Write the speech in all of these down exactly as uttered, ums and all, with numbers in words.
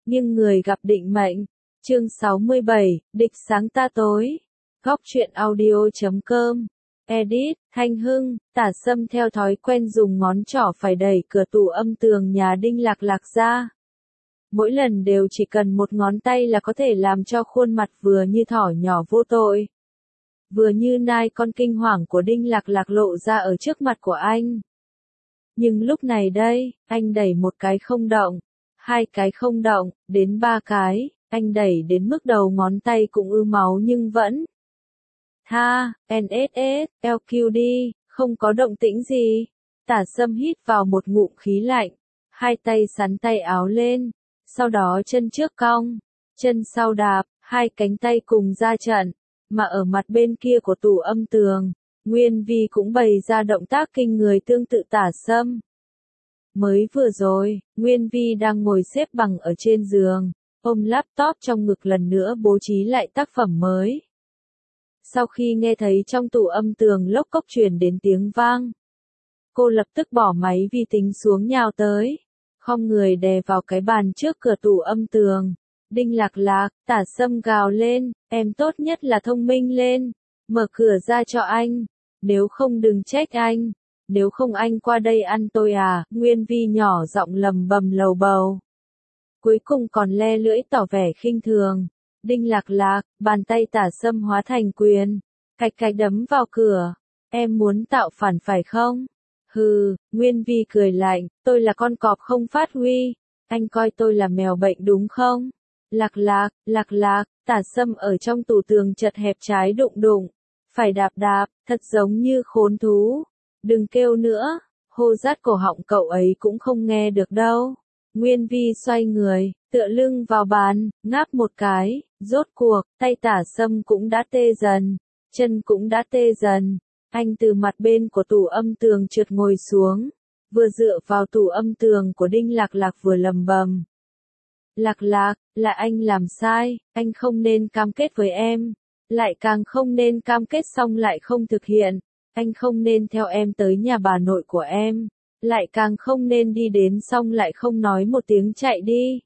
nhưng người gặp định mệnh. Chương sáu mươi bảy, địch sáng ta tối. Góc truyện audio chấm com. Edit, Thanh Hưng. Tả Sâm theo thói quen dùng ngón trỏ phải đẩy cửa tủ âm tường nhà Đinh Lạc Lạc ra. Mỗi lần đều chỉ cần một ngón tay là có thể làm cho khuôn mặt vừa như thỏ nhỏ vô tội, vừa như nai con kinh hoàng của Đinh Lạc Lạc lộ ra ở trước mặt của anh. Nhưng lúc này đây, anh đẩy một cái không động, hai cái không động, đến ba cái, anh đẩy đến mức đầu ngón tay cũng ứ máu nhưng vẫn tha, en ét ét, lờ quy đê, không có động tĩnh gì. Tả Sâm hít vào một ngụm khí lạnh, hai tay sắn tay áo lên, sau đó chân trước cong, chân sau đạp, hai cánh tay cùng ra trận, mà ở mặt bên kia của tủ âm tường, Nguyên Vi cũng bày ra động tác kinh người tương tự Tả Sâm. Mới vừa rồi, Nguyên Vi đang ngồi xếp bằng ở trên giường, ôm laptop trong ngực lần nữa bố trí lại tác phẩm mới. Sau khi nghe thấy trong tủ âm tường lốc cốc truyền đến tiếng vang, cô lập tức bỏ máy vi tính xuống nhào tới, khom người đè vào cái bàn trước cửa tủ âm tường. Đinh Lạc Lạc, Tả Sâm gào lên, em tốt nhất là thông minh lên, mở cửa ra cho anh, nếu không đừng trách anh, nếu không anh qua đây ăn tôi à, Nguyên Vi nhỏ giọng lầm bầm lầu bầu. Cuối cùng còn le lưỡi tỏ vẻ khinh thường. Đinh Lạc Lạc, bàn tay Tả Sâm hóa thành quyền, cạch cạch đấm vào cửa, em muốn tạo phản phải không? Hừ, Nguyên Vi cười lạnh, tôi là con cọp không phát huy, anh coi tôi là mèo bệnh đúng không? Lạc Lạc, Lạc Lạc, Tả Sâm ở trong tủ tường chật hẹp trái đụng đụng, phải đạp đạp, thật giống như khốn thú. Đừng kêu nữa, hô rát cổ họng cậu ấy cũng không nghe được đâu. Nguyên Vi xoay người, tựa lưng vào bàn, ngáp một cái, rốt cuộc, tay Tả Sâm cũng đã tê dần, chân cũng đã tê dần. Anh từ mặt bên của tủ âm tường trượt ngồi xuống, vừa dựa vào tủ âm tường của Đinh Lạc Lạc vừa lầm bầm. Lạc Lạc, là anh làm sai, anh không nên cam kết với em, lại càng không nên cam kết xong lại không thực hiện, anh không nên theo em tới nhà bà nội của em, lại càng không nên đi đến xong lại không nói một tiếng chạy đi.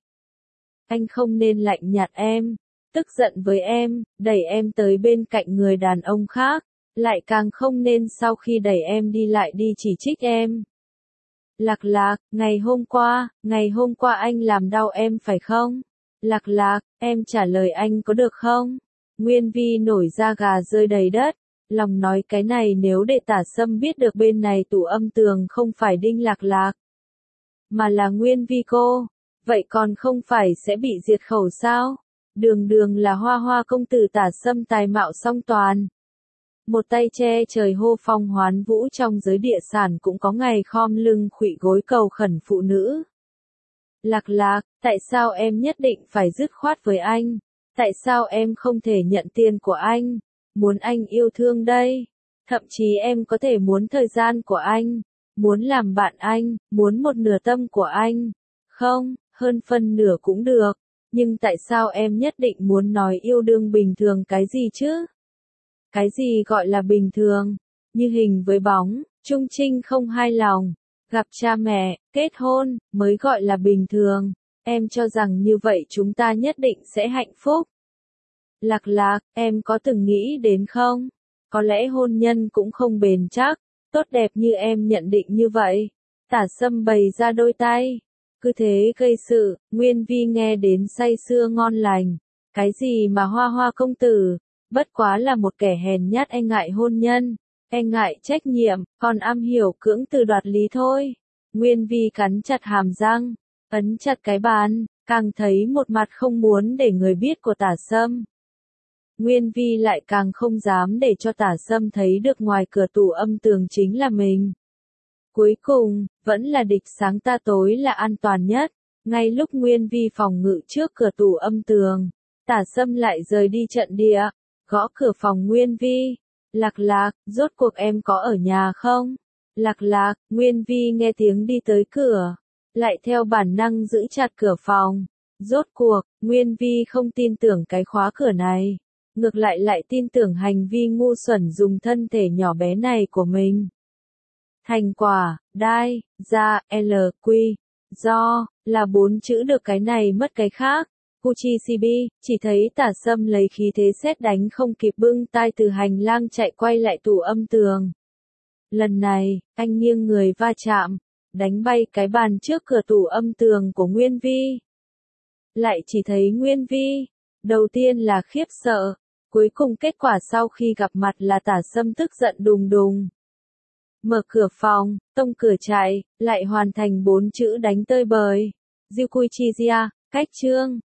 Anh không nên lạnh nhạt em, tức giận với em, đẩy em tới bên cạnh người đàn ông khác, lại càng không nên sau khi đẩy em đi lại đi chỉ trích em. Lạc Lạc, ngày hôm qua, ngày hôm qua anh làm đau em phải không? Lạc Lạc, em trả lời anh có được không? Nguyên Vi nổi da gà rơi đầy đất, lòng nói cái này nếu để Tả Sâm biết được bên này tủ âm tường không phải Đinh Lạc Lạc, mà là Nguyên Vi cô, vậy còn không phải sẽ bị diệt khẩu sao? Đường đường là hoa hoa công tử Tả Sâm tài mạo song toàn. Một tay che trời hô phong hoán vũ trong giới địa sản cũng có ngày khom lưng khuỵu gối cầu khẩn phụ nữ. Lạc Lạc, tại sao em nhất định phải dứt khoát với anh? Tại sao em không thể nhận tiền của anh? Muốn anh yêu thương đây. Thậm chí em có thể muốn thời gian của anh, muốn làm bạn anh, muốn một nửa tâm của anh. Không, hơn phân nửa cũng được. Nhưng tại sao em nhất định muốn nói yêu đương bình thường cái gì chứ? Cái gì gọi là bình thường? Như hình với bóng, chung trinh không hai lòng, gặp cha mẹ, kết hôn, mới gọi là bình thường. Em cho rằng như vậy chúng ta nhất định sẽ hạnh phúc. Lạc Lạc, em có từng nghĩ đến không? Có lẽ hôn nhân cũng không bền chắc, tốt đẹp như em nhận định như vậy. Tả Sâm bày ra đôi tay, cứ thế gây sự, Nguyên Vi nghe đến say sưa ngon lành. Cái gì mà hoa hoa công tử? Bất quá là một kẻ hèn nhát e ngại hôn nhân, e ngại trách nhiệm, còn am hiểu cưỡng từ đoạt lý thôi. Nguyên Vi cắn chặt hàm răng, ấn chặt cái bàn, càng thấy một mặt không muốn để người biết của Tả Sâm. Nguyên Vi lại càng không dám để cho Tả Sâm thấy được ngoài cửa tủ âm tường chính là mình. Cuối cùng, vẫn là địch sáng ta tối là an toàn nhất. Ngay lúc Nguyên Vi phòng ngự trước cửa tủ âm tường, Tả Sâm lại rời đi trận địa. Gõ cửa phòng Nguyên Vi. Lạc Lạc, rốt cuộc em có ở nhà không? Lạc Lạc, Nguyên Vi nghe tiếng đi tới cửa, lại theo bản năng giữ chặt cửa phòng. Rốt cuộc, Nguyên Vi không tin tưởng cái khóa cửa này, ngược lại lại tin tưởng hành vi ngu xuẩn dùng thân thể nhỏ bé này của mình. Thành quả, đai, ra, L, Q, do, Là bốn chữ được cái này mất cái khác. Kuchichibi, chỉ thấy Tả Sâm lấy khí thế sét đánh không kịp bưng tai từ hành lang chạy quay lại tủ âm tường. Lần này, anh nghiêng người va chạm, đánh bay cái bàn trước cửa tủ âm tường của Nguyên Vi. Lại chỉ thấy Nguyên Vi, đầu tiên là khiếp sợ, cuối cùng kết quả sau khi gặp mặt là Tả Sâm tức giận đùng đùng. Mở cửa phòng, tông cửa chạy, lại hoàn thành bốn chữ đánh tơi bời. Ryukuichijia, cách chương.